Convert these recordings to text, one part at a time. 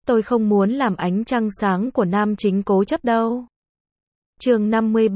tôi không muốn làm ánh trăng sáng của nam chính cố chấp đâu. Chương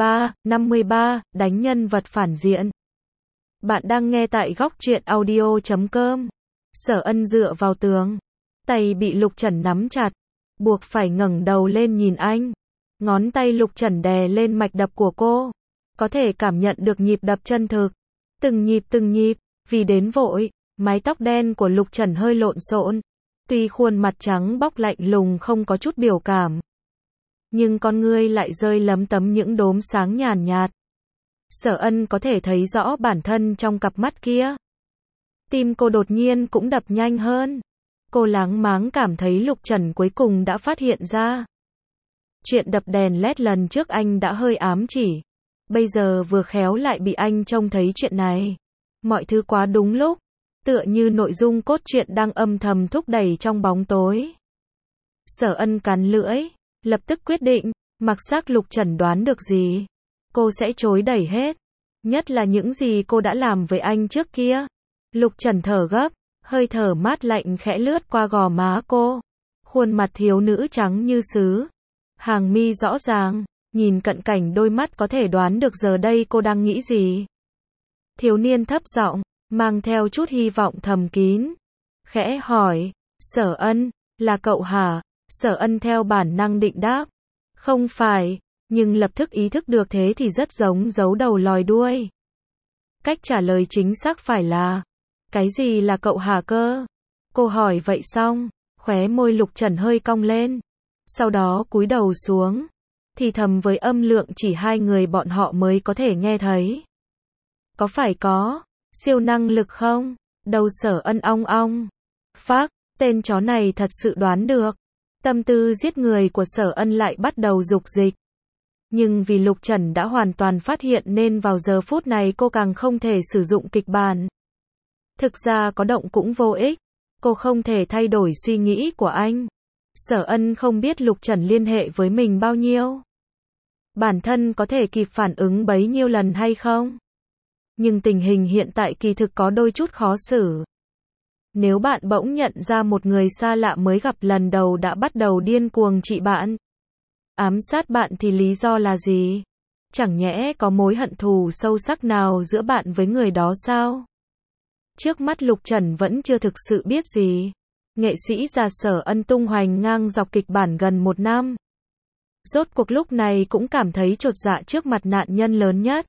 53, đánh nhân vật phản diện. Bạn đang nghe tại góc truyện audio.com. Sở Ân dựa vào tường, tay bị Lục Trần nắm chặt, buộc phải ngẩng đầu lên nhìn anh. Ngón tay Lục Trần đè lên mạch đập của cô, có thể cảm nhận được nhịp đập chân thực, từng nhịp, vì đến vội, mái tóc đen của Lục Trần hơi lộn xộn, tuy khuôn mặt trắng bóc lạnh lùng không có chút biểu cảm, nhưng con ngươi lại rơi lấm tấm những đốm sáng nhàn nhạt. Sở Ân có thể thấy rõ bản thân trong cặp mắt kia. Tim cô đột nhiên cũng đập nhanh hơn. Cô láng máng cảm thấy Lục Trần cuối cùng đã phát hiện ra. Chuyện đập đèn LED lần trước anh đã hơi ám chỉ. Bây giờ vừa khéo lại bị anh trông thấy chuyện này. Mọi thứ quá đúng lúc. Tựa như nội dung cốt truyện đang âm thầm thúc đẩy trong bóng tối. Sở Ân cắn lưỡi, lập tức quyết định, mặc xác Lục Trần đoán được gì, cô sẽ chối đẩy hết. Nhất là những gì cô đã làm với anh trước kia. Lục Trần thở gấp, hơi thở mát lạnh khẽ lướt qua gò má cô. Khuôn mặt thiếu nữ trắng như sứ. Hàng mi rõ ràng, nhìn cận cảnh đôi mắt có thể đoán được giờ đây cô đang nghĩ gì. Thiếu niên thấp giọng, mang theo chút hy vọng thầm kín. Khẽ hỏi, Sở Ân, là cậu hả? Sở Ân theo bản năng định đáp. Không phải, nhưng lập tức ý thức được thế thì rất giống giấu đầu lòi đuôi. Cách trả lời chính xác phải là, cái gì là cậu hả cơ? Cô hỏi vậy xong, khóe môi Lục Trần hơi cong lên. Sau đó cúi đầu xuống, thì thầm với âm lượng chỉ hai người bọn họ mới có thể nghe thấy. Có phải có siêu năng lực không? Đầu Sở Ân ong ong. Phác, tên chó này thật sự đoán được. Tâm tư giết người của Sở Ân lại bắt đầu dục dịch. Nhưng vì Lục Trần đã hoàn toàn phát hiện nên vào giờ phút này cô càng không thể sử dụng kịch bản. Thực ra có động cũng vô ích. Cô không thể thay đổi suy nghĩ của anh. Sở Ân không biết Lục Trần liên hệ với mình bao nhiêu. Bản thân có thể kịp phản ứng bấy nhiêu lần hay không? Nhưng tình hình hiện tại kỳ thực có đôi chút khó xử. Nếu bạn bỗng nhận ra một người xa lạ mới gặp lần đầu đã bắt đầu điên cuồng trị bạn, ám sát bạn thì lý do là gì? Chẳng nhẽ có mối hận thù sâu sắc nào giữa bạn với người đó sao? Trước mắt Lục Trần vẫn chưa thực sự biết gì. Nghệ sĩ già Sở Ân tung hoành ngang dọc kịch bản gần 1 năm. Rốt cuộc lúc này cũng cảm thấy chột dạ trước mặt nạn nhân lớn nhất.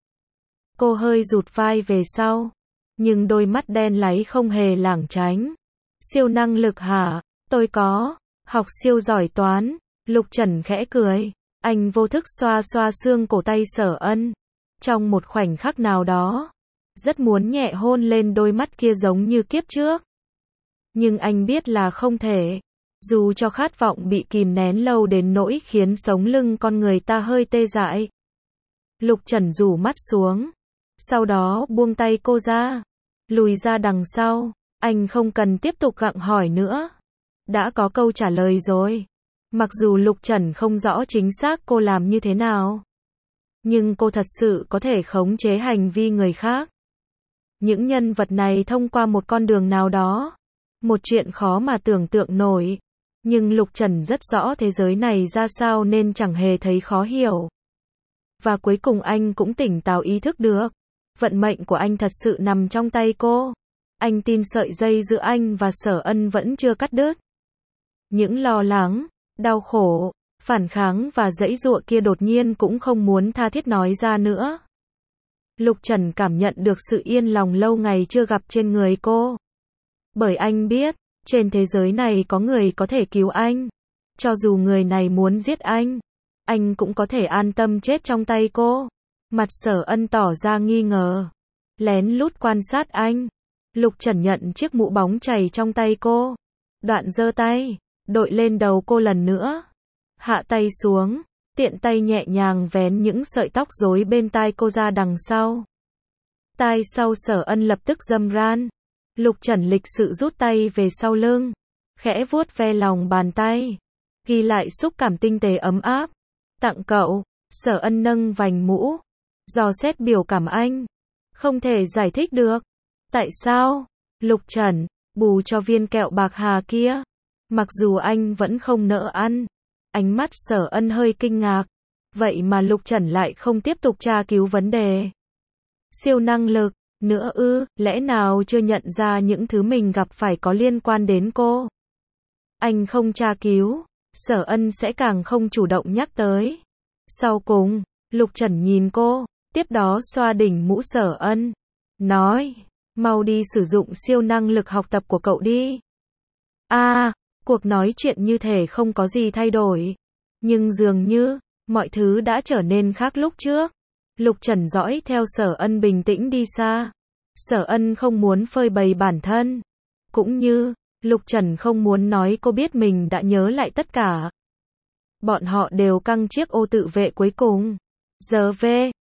Cô hơi rụt vai về sau, nhưng đôi mắt đen láy không hề lảng tránh. Siêu năng lực hả? Tôi có, học siêu giỏi toán. Lục Trần khẽ cười, anh vô thức xoa xoa xương cổ tay Sở Ân. Trong một khoảnh khắc nào đó, rất muốn nhẹ hôn lên đôi mắt kia giống như kiếp trước. Nhưng anh biết là không thể. Dù cho khát vọng bị kìm nén lâu đến nỗi khiến sống lưng con người ta hơi tê dại. Lục Trần rủ mắt xuống. Sau đó buông tay cô ra. Lùi ra đằng sau. Anh không cần tiếp tục gặng hỏi nữa. Đã có câu trả lời rồi. Mặc dù Lục Trần không rõ chính xác cô làm như thế nào, nhưng cô thật sự có thể khống chế hành vi người khác. Những nhân vật này thông qua một con đường nào đó. Một chuyện khó mà tưởng tượng nổi. Nhưng Lục Trần rất rõ thế giới này ra sao nên chẳng hề thấy khó hiểu. Và cuối cùng anh cũng tỉnh táo ý thức được. Vận mệnh của anh thật sự nằm trong tay cô. Anh tin sợi dây giữa anh và Sở Ân vẫn chưa cắt đứt. Những lo lắng, đau khổ, phản kháng và giãy giụa kia đột nhiên cũng không muốn tha thiết nói ra nữa. Lục Trần cảm nhận được sự yên lòng lâu ngày chưa gặp trên người cô. Bởi anh biết, trên thế giới này có người có thể cứu anh. Cho dù người này muốn giết anh cũng có thể an tâm chết trong tay cô. Mặt Sở Ân tỏ ra nghi ngờ, lén lút quan sát anh. Lục Trần nhận chiếc mũ bóng chảy trong tay cô. Đoạn giơ tay, đội lên đầu cô lần nữa. Hạ tay xuống, tiện tay nhẹ nhàng vén những sợi tóc rối bên tai cô ra đằng sau. Tai sau Sở Ân lập tức râm ran. Lục Trần lịch sự rút tay về sau lưng, khẽ vuốt ve lòng bàn tay, ghi lại xúc cảm tinh tế ấm áp. Tặng cậu. Sở Ân nâng vành mũ, dò xét biểu cảm anh. Không thể giải thích được. Tại sao? Lục Trần, bù cho viên kẹo bạc hà kia. Mặc dù anh vẫn không nỡ ăn. Ánh mắt Sở Ân hơi kinh ngạc. Vậy mà Lục Trần lại không tiếp tục tra cứu vấn đề. Siêu năng lực, nữa ư, lẽ nào chưa nhận ra những thứ mình gặp phải có liên quan đến cô? Anh không tra cứu, Sở Ân sẽ càng không chủ động nhắc tới. Sau cùng, Lục Trần nhìn cô, tiếp đó xoa đỉnh mũ Sở Ân, nói, mau đi sử dụng siêu năng lực học tập của cậu đi. Cuộc nói chuyện như thể không có gì thay đổi. Nhưng dường như, mọi thứ đã trở nên khác lúc trước. Lục Trần dõi theo Sở Ân bình tĩnh đi xa. Sở Ân không muốn phơi bày bản thân. Cũng như, Lục Trần không muốn nói cô biết mình đã nhớ lại tất cả. Bọn họ đều căng chiếc ô tự vệ cuối cùng. Giờ V,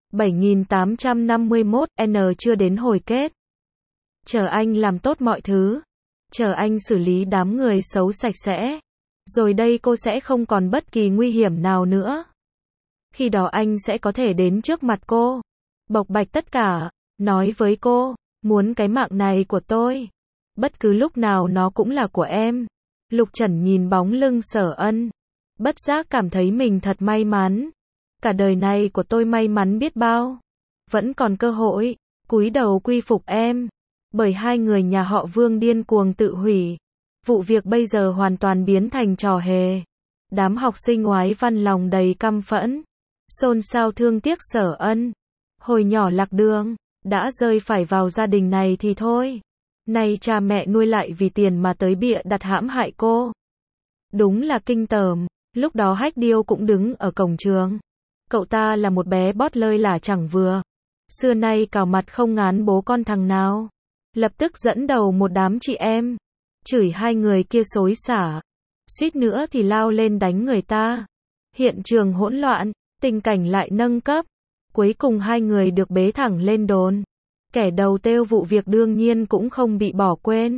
7851N chưa đến hồi kết. Chờ anh làm tốt mọi thứ. Chờ anh xử lý đám người xấu sạch sẽ. Rồi đây cô sẽ không còn bất kỳ nguy hiểm nào nữa. Khi đó anh sẽ có thể đến trước mặt cô. Bộc bạch tất cả. Nói với cô, muốn cái mạng này của tôi. Bất cứ lúc nào nó cũng là của em. Lục Trần nhìn bóng lưng Sở Ân. Bất giác cảm thấy mình thật may mắn. Cả đời này của tôi may mắn biết bao. Vẫn còn cơ hội. Cúi đầu quy phục em. Bởi hai người nhà họ Vương điên cuồng tự hủy. Vụ việc bây giờ hoàn toàn biến thành trò hề. Đám học sinh oái văn lòng đầy căm phẫn. Xôn xao thương tiếc Sở Ân. Hồi nhỏ lạc đường, đã rơi phải vào gia đình này thì thôi. Nay cha mẹ nuôi lại vì tiền mà tới bịa đặt hãm hại cô. Đúng là kinh tởm. Lúc đó Hách Điêu cũng đứng ở cổng trường. Cậu ta là một bé bót lơi là chẳng vừa. Xưa nay cào mặt không ngán bố con thằng nào. Lập tức dẫn đầu một đám chị em. Chửi hai người kia xối xả. Suýt nữa thì lao lên đánh người ta. Hiện trường hỗn loạn, tình cảnh lại nâng cấp. Cuối cùng hai người được bế thẳng lên đồn. Kẻ đầu têu vụ việc đương nhiên cũng không bị bỏ quên.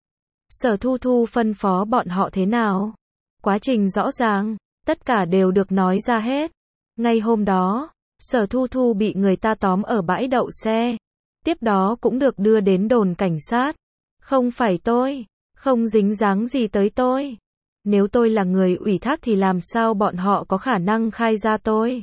Sở Thu Thu phân phó bọn họ thế nào? Quá trình rõ ràng, tất cả đều được nói ra hết. Ngay hôm đó, Sở Thu Thu bị người ta tóm ở bãi đậu xe. Tiếp đó cũng được đưa đến đồn cảnh sát. Không phải tôi, không dính dáng gì tới tôi. Nếu tôi là người ủy thác thì làm sao bọn họ có khả năng khai ra tôi?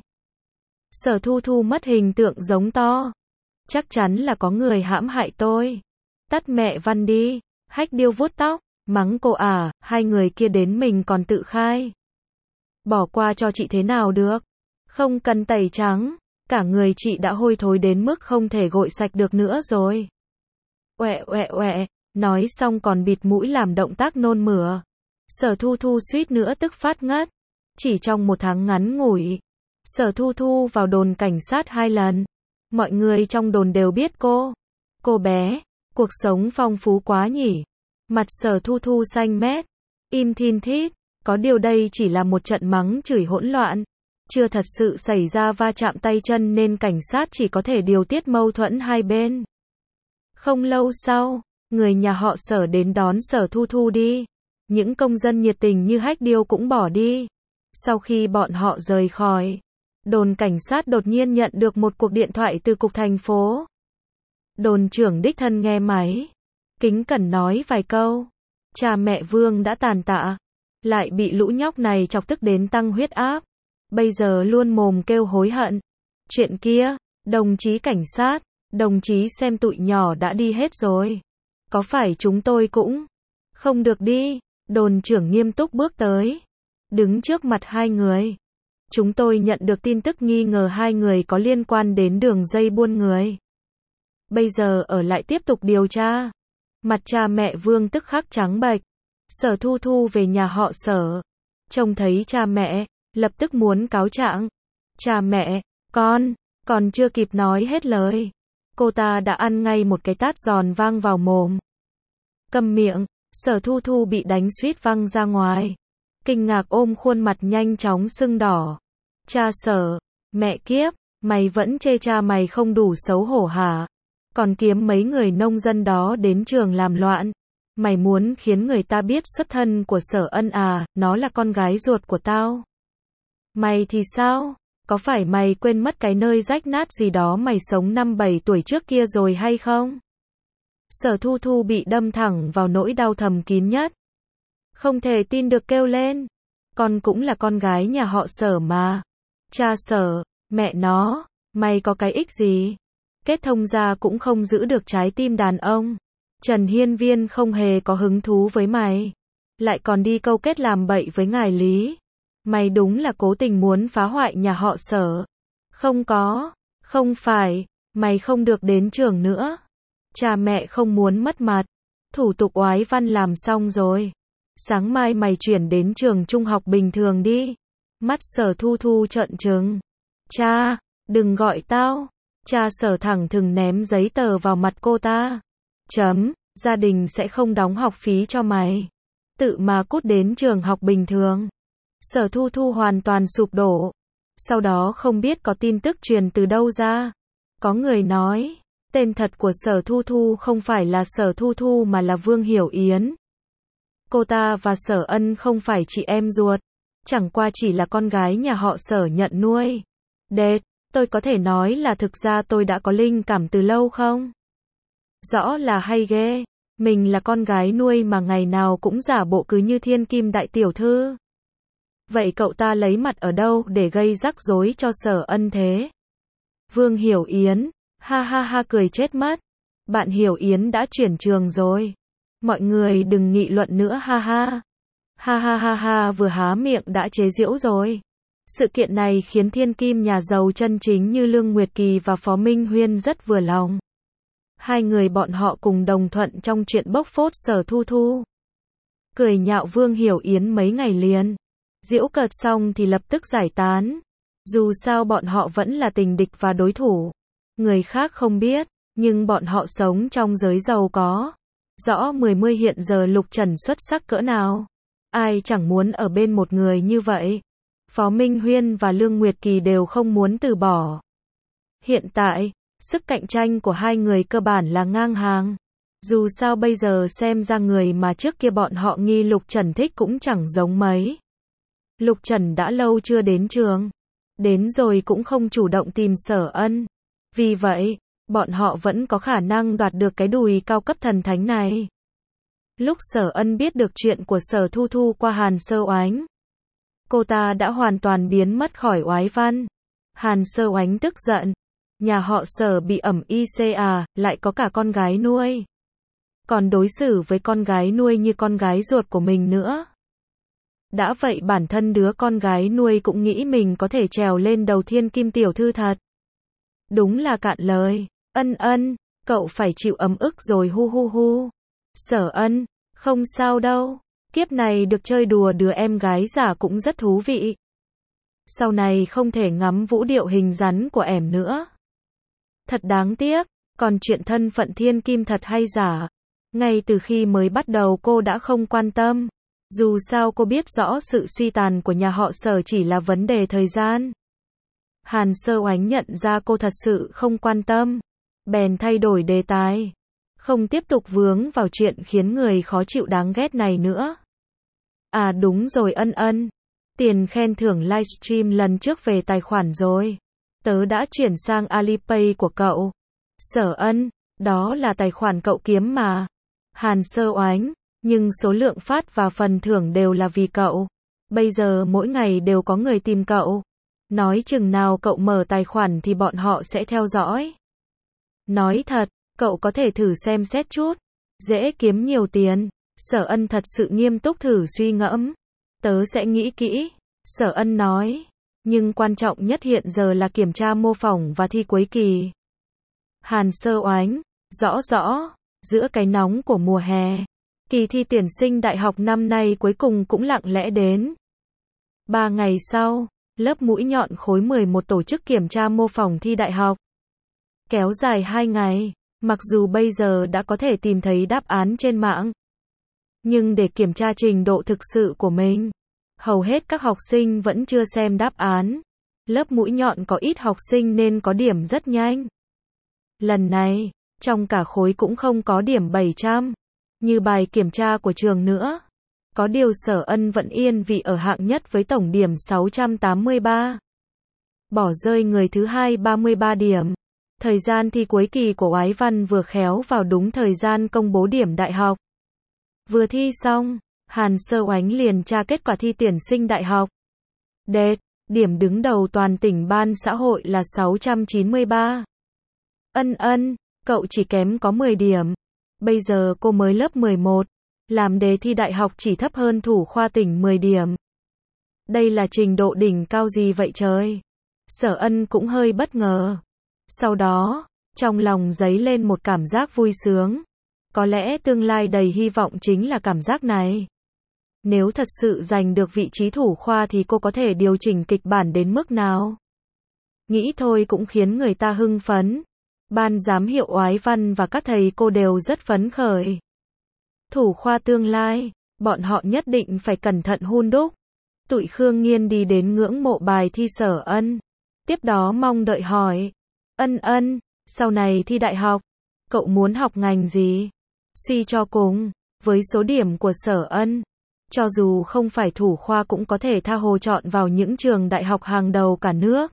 Sở Thu Thu mất hình tượng giống to. Chắc chắn là có người hãm hại tôi. Tắt mẹ văn đi. Hách Điêu vuốt tóc, mắng cô à, hai người kia đến mình còn tự khai. Bỏ qua cho chị thế nào được? Không cần tẩy trắng. Cả người chị đã hôi thối đến mức không thể gội sạch được nữa rồi. Oẹ oẹ oẹ, nói xong còn bịt mũi làm động tác nôn mửa. Sở Thu Thu suýt nữa tức phát ngất. Chỉ trong một tháng ngắn ngủi, Sở Thu Thu vào đồn cảnh sát 2 lần. Mọi người trong đồn đều biết cô. Cô bé, cuộc sống phong phú quá nhỉ. Mặt Sở Thu Thu xanh mét, im thin thít. Có điều đây chỉ là một trận mắng chửi hỗn loạn. Chưa thật sự xảy ra va chạm tay chân nên cảnh sát chỉ có thể điều tiết mâu thuẫn hai bên. Không lâu sau, người nhà họ Sở đến đón Sở Thu Thu đi. Những công dân nhiệt tình như Hách Điêu cũng bỏ đi. Sau khi bọn họ rời khỏi, đồn cảnh sát đột nhiên nhận được một cuộc điện thoại từ cục thành phố. Đồn trưởng đích thân nghe máy, kính cẩn nói vài câu. Cha mẹ Vương đã tàn tạ, lại bị lũ nhóc này chọc tức đến tăng huyết áp. Bây giờ luôn mồm kêu hối hận. Chuyện kia, đồng chí cảnh sát, đồng chí xem tụi nhỏ đã đi hết rồi. Có phải chúng tôi cũng không được đi? Đồn trưởng nghiêm túc bước tới, đứng trước mặt hai người. Chúng tôi nhận được tin tức nghi ngờ hai người có liên quan đến đường dây buôn người. Bây giờ ở lại tiếp tục điều tra. Mặt cha mẹ Vương tức khắc trắng bệch. Sở Thu Thu về nhà họ Sở. Trông thấy cha mẹ, lập tức muốn cáo trạng. Cha mẹ, còn chưa kịp nói hết lời. Cô ta đã ăn ngay một cái tát giòn vang vào mồm. Câm miệng, Sở Thu Thu bị đánh suýt văng ra ngoài. Kinh ngạc ôm khuôn mặt nhanh chóng sưng đỏ. Cha Sở, mẹ kiếp, mày vẫn chê cha mày không đủ xấu hổ hả? Còn kiếm mấy người nông dân đó đến trường làm loạn. Mày muốn khiến người ta biết xuất thân của Sở Ân à, nó là con gái ruột của tao. Mày thì sao? Có phải mày quên mất cái nơi rách nát gì đó mày sống 5-7 tuổi trước kia rồi hay không? Sở Thu Thu bị đâm thẳng vào nỗi đau thầm kín nhất. Không thể tin được kêu lên. Con cũng là con gái nhà họ Sở mà. Cha Sở, mẹ nó, mày có cái ích gì? Kết thông gia cũng không giữ được trái tim đàn ông. Trần Hiên Viên không hề có hứng thú với mày. Lại còn đi câu kết làm bậy với ngài Lý. Mày đúng là cố tình muốn phá hoại nhà họ Sở. Không có, không phải, mày không được đến trường nữa. Cha mẹ không muốn mất mặt. Thủ tục oái văn làm xong rồi. Sáng mai mày chuyển đến trường trung học bình thường đi. Mắt Sở Thu Thu trợn trừng. Cha, đừng gọi tao. Cha Sở thẳng thừng ném giấy tờ vào mặt cô ta. Gia đình sẽ không đóng học phí cho mày. Tự mà cút đến trường học bình thường. Sở Thu Thu hoàn toàn sụp đổ. Sau đó không biết có tin tức truyền từ đâu ra. Có người nói, tên thật của Sở Thu Thu không phải là Sở Thu Thu mà là Vương Hiểu Yến. Cô ta và Sở Ân không phải chị em ruột. Chẳng qua chỉ là con gái nhà họ Sở nhận nuôi. Tôi có thể nói là thực ra tôi đã có linh cảm từ lâu không? Rõ là hay ghê. Mình là con gái nuôi mà ngày nào cũng giả bộ cứ như thiên kim đại tiểu thư. Vậy cậu ta lấy mặt ở đâu để gây rắc rối cho Sở Ân thế? Vương Hiểu Yến, ha ha ha cười chết mất. Bạn Hiểu Yến đã chuyển trường rồi. Mọi người đừng nghị luận nữa ha ha. Ha ha ha ha vừa há miệng đã chế giễu rồi. Sự kiện này khiến thiên kim nhà giàu chân chính như Lương Nguyệt Kỳ và Phó Minh Huyên rất vừa lòng. Hai người bọn họ cùng đồng thuận trong chuyện bóc phốt Sở Thu Thu. Cười nhạo Vương Hiểu Yến mấy ngày liền. Giễu cợt xong thì lập tức giải tán. Dù sao bọn họ vẫn là tình địch và đối thủ. Người khác không biết, nhưng bọn họ sống trong giới giàu có. Rõ mười hiện giờ Lục Trần xuất sắc cỡ nào. Ai chẳng muốn ở bên một người như vậy. Phó Minh Huyên và Lương Nguyệt Kỳ đều không muốn từ bỏ. Hiện tại, sức cạnh tranh của hai người cơ bản là ngang hàng. Dù sao bây giờ xem ra người mà trước kia bọn họ nghi Lục Trần thích cũng chẳng giống mấy. Lục Trần đã lâu chưa đến trường. Đến rồi cũng không chủ động tìm Sở Ân. Vì vậy, bọn họ vẫn có khả năng đoạt được cái đùi cao cấp thần thánh này. Lúc Sở Ân biết được chuyện của Sở Thu Thu qua Hàn Sơ Oánh, cô ta đã hoàn toàn biến mất khỏi oái văn. Hàn Sơ Oánh tức giận. Nhà họ Sở bị ẩm IC à, lại có cả con gái nuôi. Còn đối xử với con gái nuôi như con gái ruột của mình nữa. Đã vậy bản thân đứa con gái nuôi cũng nghĩ mình có thể trèo lên đầu thiên kim tiểu thư thật. Đúng là cạn lời. Ân, cậu phải chịu ấm ức rồi hu hu hu. Sở Ân, không sao đâu. Kiếp này được chơi đùa đứa em gái giả cũng rất thú vị. Sau này không thể ngắm vũ điệu hình rắn của ẻm nữa. Thật đáng tiếc, còn chuyện thân phận thiên kim thật hay giả. Ngay từ khi mới bắt đầu cô đã không quan tâm. Dù sao cô biết rõ sự suy tàn của nhà họ Sở chỉ là vấn đề thời gian. Hàn Sơ Oánh nhận ra cô thật sự không quan tâm. Bèn thay đổi đề tài. Không tiếp tục vướng vào chuyện khiến người khó chịu đáng ghét này nữa. À đúng rồi Ân. Tiền khen thưởng livestream lần trước về tài khoản rồi. Tớ đã chuyển sang Alipay của cậu. Sở Ân, đó là tài khoản cậu kiếm mà. Hàn Sơ Oánh, nhưng số lượng phát và phần thưởng đều là vì cậu. Bây giờ mỗi ngày đều có người tìm cậu. Nói chừng nào cậu mở tài khoản thì bọn họ sẽ theo dõi. Nói thật, cậu có thể thử xem xét chút. Dễ kiếm nhiều tiền. Sở Ân thật sự nghiêm túc thử suy ngẫm. Tớ sẽ nghĩ kỹ. Sở Ân nói. Nhưng quan trọng nhất hiện giờ là kiểm tra mô phỏng và thi cuối kỳ. Hàn Sơ Oánh, rõ, giữa cái nóng của mùa hè, kỳ thi tuyển sinh đại học năm nay cuối cùng cũng lặng lẽ đến. 3 ngày sau, lớp mũi nhọn khối 11 tổ chức kiểm tra mô phỏng thi đại học. Kéo dài 2 ngày, mặc dù bây giờ đã có thể tìm thấy đáp án trên mạng. Nhưng để kiểm tra trình độ thực sự của mình, hầu hết các học sinh vẫn chưa xem đáp án. Lớp mũi nhọn có ít học sinh nên có điểm rất nhanh. Lần này, trong cả khối cũng không có điểm 700, như bài kiểm tra của trường nữa. Có điều Sở Ân vẫn yên vị ở hạng nhất với tổng điểm 683. Bỏ rơi người thứ hai 33 điểm. Thời gian thi cuối kỳ của oái văn vừa khéo vào đúng thời gian công bố điểm đại học. Vừa thi xong, Hàn Sơ Oánh liền tra kết quả thi tuyển sinh đại học. Đệt, điểm đứng đầu toàn tỉnh ban xã hội là 693. Ân, cậu chỉ kém có 10 điểm. Bây giờ cô mới lớp 11, làm đề thi đại học chỉ thấp hơn thủ khoa tỉnh 10 điểm. Đây là trình độ đỉnh cao gì vậy trời? Sở Ân cũng hơi bất ngờ. Sau đó, trong lòng dấy lên một cảm giác vui sướng. Có lẽ tương lai đầy hy vọng chính là cảm giác này. Nếu thật sự giành được vị trí thủ khoa thì cô có thể điều chỉnh kịch bản đến mức nào? Nghĩ thôi cũng khiến người ta hưng phấn. Ban giám hiệu Oái Văn và các thầy cô đều rất phấn khởi. Thủ khoa tương lai, bọn họ nhất định phải cẩn thận hun đúc. Tụi Khương Nghiên đi đến ngưỡng mộ bài thi Sở Ân. Tiếp đó mong đợi hỏi. Ân, sau này thi đại học, cậu muốn học ngành gì? Suy cho cùng, với số điểm của Sở Ân, cho dù không phải thủ khoa cũng có thể tha hồ chọn vào những trường đại học hàng đầu cả nước.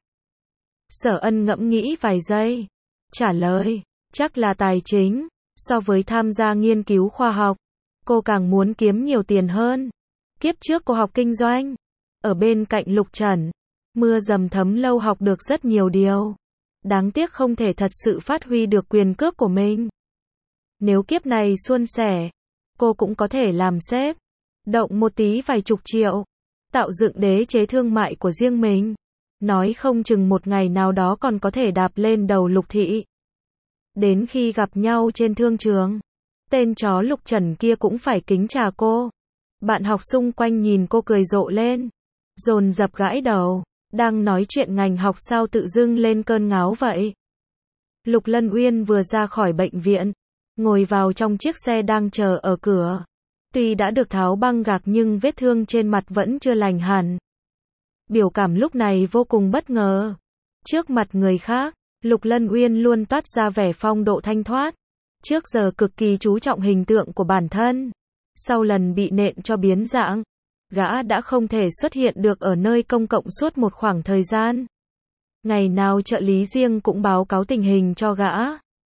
Sở Ân ngẫm nghĩ vài giây, trả lời, chắc là tài chính. So với tham gia nghiên cứu khoa học, cô càng muốn kiếm nhiều tiền hơn. Kiếp trước cô học kinh doanh, ở bên cạnh Lục Trần, mưa dầm thấm lâu học được rất nhiều điều. Đáng tiếc không thể thật sự phát huy được quyền cước của mình. Nếu kiếp này suôn sẻ, cô cũng có thể làm sếp, động một tí vài chục triệu, tạo dựng đế chế thương mại của riêng mình. Nói không chừng một ngày nào đó còn có thể đạp lên đầu Lục Thị. Đến khi gặp nhau trên thương trường, tên chó Lục Trần kia cũng phải kính chào cô. Bạn học xung quanh nhìn cô cười rộ lên, dồn dập gãi đầu. Đang nói chuyện ngành học sao tự dưng lên cơn ngáo vậy? Lục Lân Uyên vừa ra khỏi bệnh viện, ngồi vào trong chiếc xe đang chờ ở cửa. Tuy đã được tháo băng gạc nhưng vết thương trên mặt vẫn chưa lành hẳn. Biểu cảm lúc này vô cùng bất ngờ. Trước mặt người khác, Lục Lân Uyên luôn toát ra vẻ phong độ thanh thoát. Trước giờ cực kỳ chú trọng hình tượng của bản thân. Sau lần bị nện cho biến dạng, gã đã không thể xuất hiện được ở nơi công cộng suốt một khoảng thời gian. Ngày nào trợ lý riêng cũng báo cáo tình hình cho gã.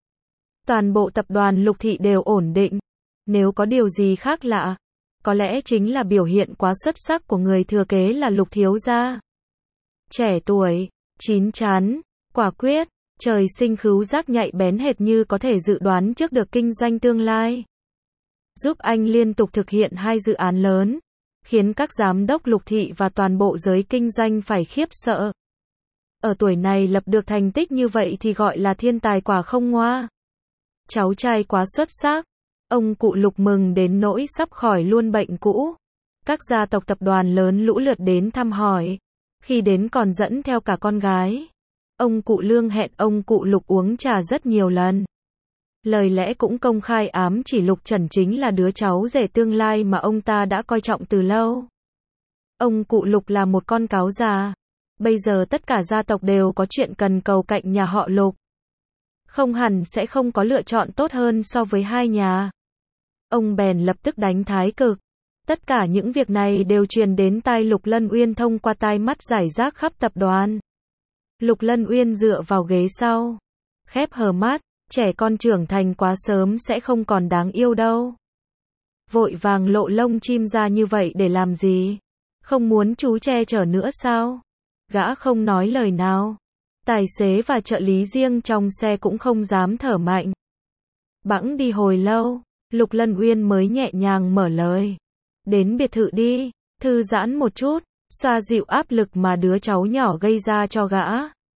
Toàn bộ tập đoàn Lục Thị đều ổn định. Nếu có điều gì khác lạ, có lẽ chính là biểu hiện quá xuất sắc của người thừa kế là Lục thiếu gia. Trẻ tuổi, chín chắn, quả quyết, trời sinh khứu giác nhạy bén hệt như có thể dự đoán trước được kinh doanh tương lai. Giúp anh liên tục thực hiện 2 dự án lớn, khiến các giám đốc Lục Thị và toàn bộ giới kinh doanh phải khiếp sợ. Ở tuổi này lập được thành tích như vậy thì gọi là thiên tài quả không ngoa. Cháu trai quá xuất sắc. Ông cụ Lục mừng đến nỗi sắp khỏi luôn bệnh cũ. Các gia tộc tập đoàn lớn lũ lượt đến thăm hỏi. Khi đến còn dẫn theo cả con gái. Ông cụ Lương hẹn ông cụ Lục uống trà rất nhiều lần. Lời lẽ cũng công khai ám chỉ Lục Trần chính là đứa cháu rể tương lai mà ông ta đã coi trọng từ lâu. Ông cụ Lục là một con cáo già. Bây giờ tất cả gia tộc đều có chuyện cần cầu cạnh nhà họ Lục. Không hẳn sẽ không có lựa chọn tốt hơn so với hai nhà. Ông bèn lập tức đánh thái cực. Tất cả những việc này đều truyền đến tai Lục Lân Uyên thông qua tai mắt rải rác khắp tập đoàn. Lục Lân Uyên dựa vào ghế sau, khép hờ mắt, trẻ con trưởng thành quá sớm sẽ không còn đáng yêu đâu. Vội vàng lộ lông chim ra như vậy để làm gì? Không muốn chú che chở nữa sao? Gã không nói lời nào. Tài xế và trợ lý riêng trong xe cũng không dám thở mạnh. Bẵng đi hồi lâu, Lục Lân Uyên mới nhẹ nhàng mở lời. Đến biệt thự đi, thư giãn một chút, xoa dịu áp lực mà đứa cháu nhỏ gây ra cho gã.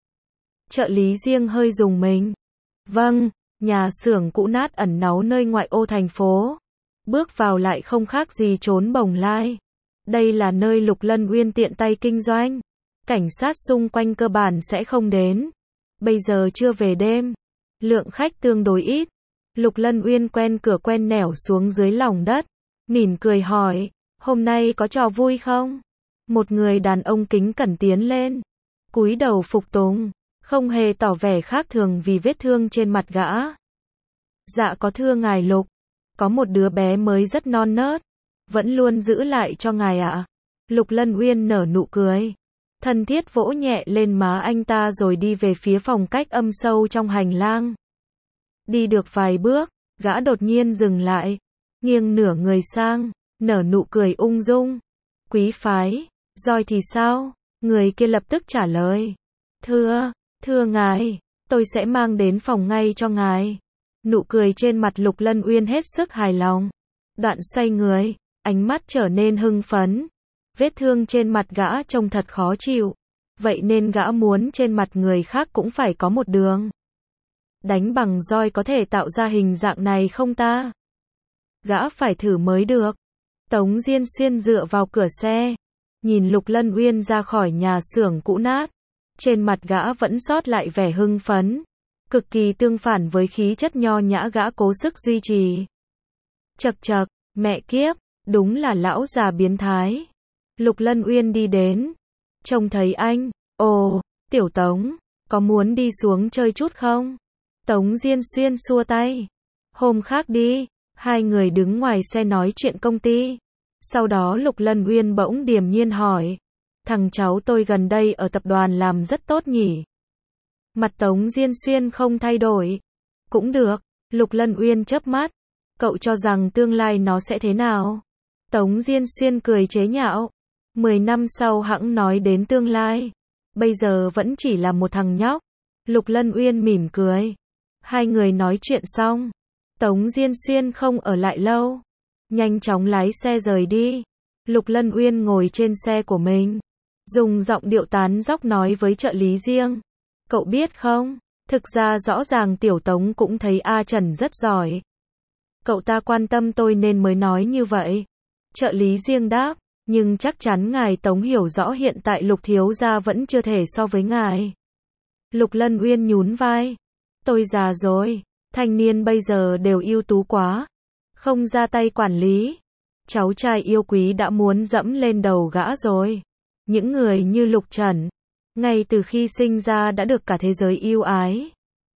Trợ lý riêng hơi rùng mình. Vâng, nhà xưởng cũ nát ẩn náu nơi ngoại ô thành phố. Bước vào lại không khác gì trốn bồng lai. Đây là nơi Lục Lân Uyên tiện tay kinh doanh. Cảnh sát xung quanh cơ bản sẽ không đến. Bây giờ chưa về đêm, lượng khách tương đối ít. Lục Lân Uyên quen cửa quen nẻo xuống dưới lòng đất, mỉm cười hỏi, hôm nay có trò vui không? Một người đàn ông kính cẩn tiến lên, cúi đầu phục tùng, không hề tỏ vẻ khác thường vì vết thương trên mặt gã. Dạ có thưa ngài Lục, có một đứa bé mới rất non nớt, vẫn luôn giữ lại cho ngài ạ. Lục Lân Uyên nở nụ cười, thân thiết vỗ nhẹ lên má anh ta rồi đi về phía phòng cách âm sâu trong hành lang. Đi được vài bước, gã đột nhiên dừng lại, nghiêng nửa người sang, nở nụ cười ung dung. Quý phái, roi thì sao? Người kia lập tức trả lời. Thưa ngài, tôi sẽ mang đến phòng ngay cho ngài. Nụ cười trên mặt Lục Lân Uyên hết sức hài lòng. Đoạn xoay người, ánh mắt trở nên hưng phấn. Vết thương trên mặt gã trông thật khó chịu. Vậy nên gã muốn trên mặt người khác cũng phải có một đường. Đánh bằng roi có thể tạo ra hình dạng này không ta? Gã phải thử mới được. Tống Diên Xuyên dựa vào cửa xe, nhìn Lục Lân Uyên ra khỏi nhà xưởng cũ nát. Trên mặt gã vẫn sót lại vẻ hưng phấn, cực kỳ tương phản với khí chất nho nhã gã cố sức duy trì. Chậc chậc, mẹ kiếp, đúng là lão già biến thái. Lục Lân Uyên đi đến, trông thấy anh, ồ, Tiểu Tống, có muốn đi xuống chơi chút không? Tống Diên Xuyên xua tay, hôm khác đi. Hai người đứng ngoài xe nói chuyện công ty. Sau đó Lục Lân Uyên bỗng điềm nhiên hỏi, thằng cháu tôi gần đây ở tập đoàn làm rất tốt nhỉ? Mặt Tống Diên Xuyên không thay đổi. Cũng được. Lục Lân Uyên chớp mắt. Cậu cho rằng tương lai nó sẽ thế nào? Tống Diên Xuyên cười chế nhạo. 10 năm sau hẵng nói đến tương lai. Bây giờ vẫn chỉ là một thằng nhóc. Lục Lân Uyên mỉm cười. Hai người nói chuyện xong. Tống Diên Xuyên không ở lại lâu. Nhanh chóng lái xe rời đi. Lục Lân Uyên ngồi trên xe của mình, dùng giọng điệu tán dóc nói với trợ lý riêng. Cậu biết không, thực ra rõ ràng Tiểu Tống cũng thấy A Trần rất giỏi. Cậu ta quan tâm tôi nên mới nói như vậy. Trợ lý riêng đáp, nhưng chắc chắn ngài Tống hiểu rõ hiện tại Lục thiếu gia vẫn chưa thể so với ngài. Lục Lân Uyên nhún vai. Tôi già rồi, thanh niên bây giờ đều ưu tú quá, không ra tay quản lý. Cháu trai yêu quý đã muốn dẫm lên đầu gã rồi. Những người như Lục Trần, ngay từ khi sinh ra đã được cả thế giới yêu ái.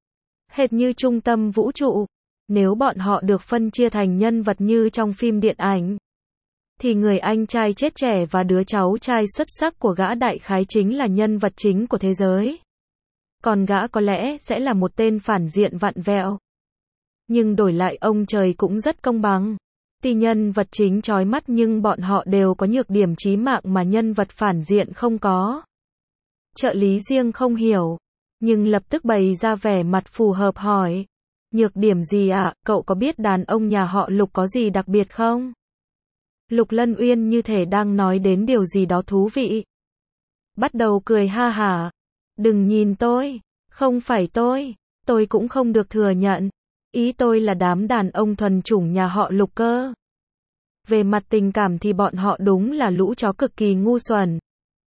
Hệt như trung tâm vũ trụ. Nếu bọn họ được phân chia thành nhân vật như trong phim điện ảnh, thì người anh trai chết trẻ và đứa cháu trai xuất sắc của gã đại khái chính là nhân vật chính của thế giới. Còn gã có lẽ sẽ là một tên phản diện vặn vẹo. Nhưng đổi lại ông trời cũng rất công bằng. Tuy nhân vật chính chói mắt nhưng bọn họ đều có nhược điểm chí mạng mà nhân vật phản diện không có. Trợ lý riêng không hiểu, nhưng lập tức bày ra vẻ mặt phù hợp hỏi. Nhược điểm gì ạ? Cậu có biết đàn ông nhà họ Lục có gì đặc biệt không? Lục Lân Uyên như thể đang nói đến điều gì đó thú vị. Bắt đầu cười ha hả. Đừng nhìn tôi, không phải tôi cũng không được thừa nhận. Ý tôi là đám đàn ông thuần chủng nhà họ Lục cơ. Về mặt tình cảm thì bọn họ đúng là lũ chó cực kỳ ngu xuẩn.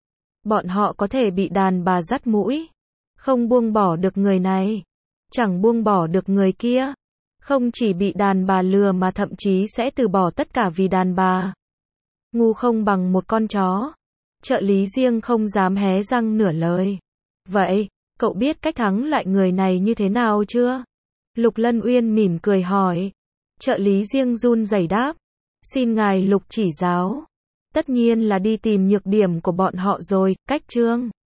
Bọn họ có thể bị đàn bà dắt mũi, không buông bỏ được người này, chẳng buông bỏ được người kia. Không chỉ bị đàn bà lừa mà thậm chí sẽ từ bỏ tất cả vì đàn bà. Ngu không bằng một con chó. Trợ lý riêng không dám hé răng nửa lời. Vậy, cậu biết cách thắng loại người này như thế nào chưa? Lục Lân Uyên mỉm cười hỏi. Trợ lý riêng run rẩy đáp. Xin ngài Lục chỉ giáo. Tất nhiên là đi tìm nhược điểm của bọn họ rồi, cách chương.